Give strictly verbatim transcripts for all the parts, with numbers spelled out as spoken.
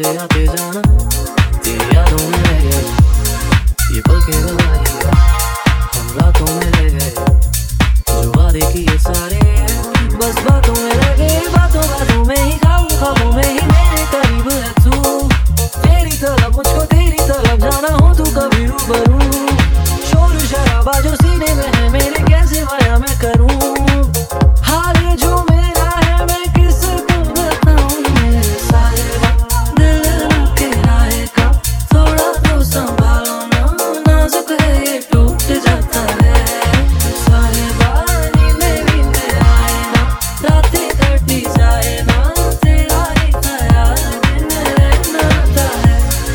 तेरे आते जाना, तेरी यादों में रह गए ये पल के गवाही, हम रातों में रह गए जो वादे किए सारे, बस बातों में रह गए, बातों बातों में ही, ख्वाबों ख्वाबों में ही मेरे करीब है तू। तेरी तरफ मुझको तेरी तरफ जाना हो तू कभी रूबरू, शोर शराबा जो सीने में है मेरे कैसे माया मैं करूं, हाल जो मेरा है मैं किसको बताऊं, मेरे साहिबा दिल ना किराए का, थोड़ा तो संभालो ना, नाजुक है ये टूट जाता है, साहिबा नींदें नींदें आए ना, रातें कटी जाए ना, तेरा ही ख्याल दिन रहना आता है।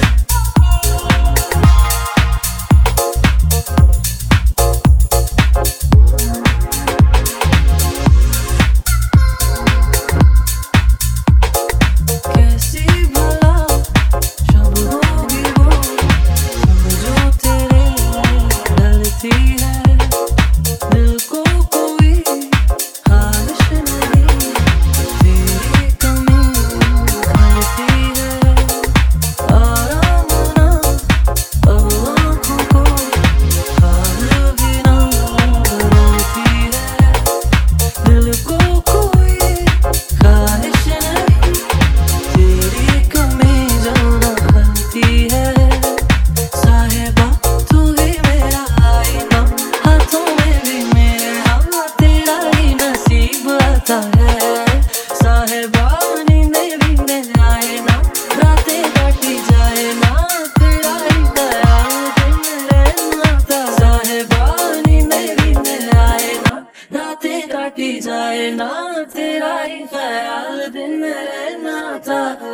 कैसी भला शब होगी वो जो तेरे डरती है, दिल को कोई ख्वाहिश नहीं, तेरी कमी खलती है, आराम ना अब आँखों को, ख्वाब भी ना बदलती है, दिल को कोई ख्वाहिश नहीं, तेरी कमी जाना खलती है, साहिबा तू ही मेरा आईना, हाथों में भी मेरे हाँ तेरा ही नसीब आता है, साहिबा नींदें नींदें आए ना, रातें कटी जाए ना, तेरा ही ख्याल दिन रहना आता, साहिबा नींदें नींदें आए ना, रातें कटी जाए ना, तेरा ही ख्याल दिन रहना आता।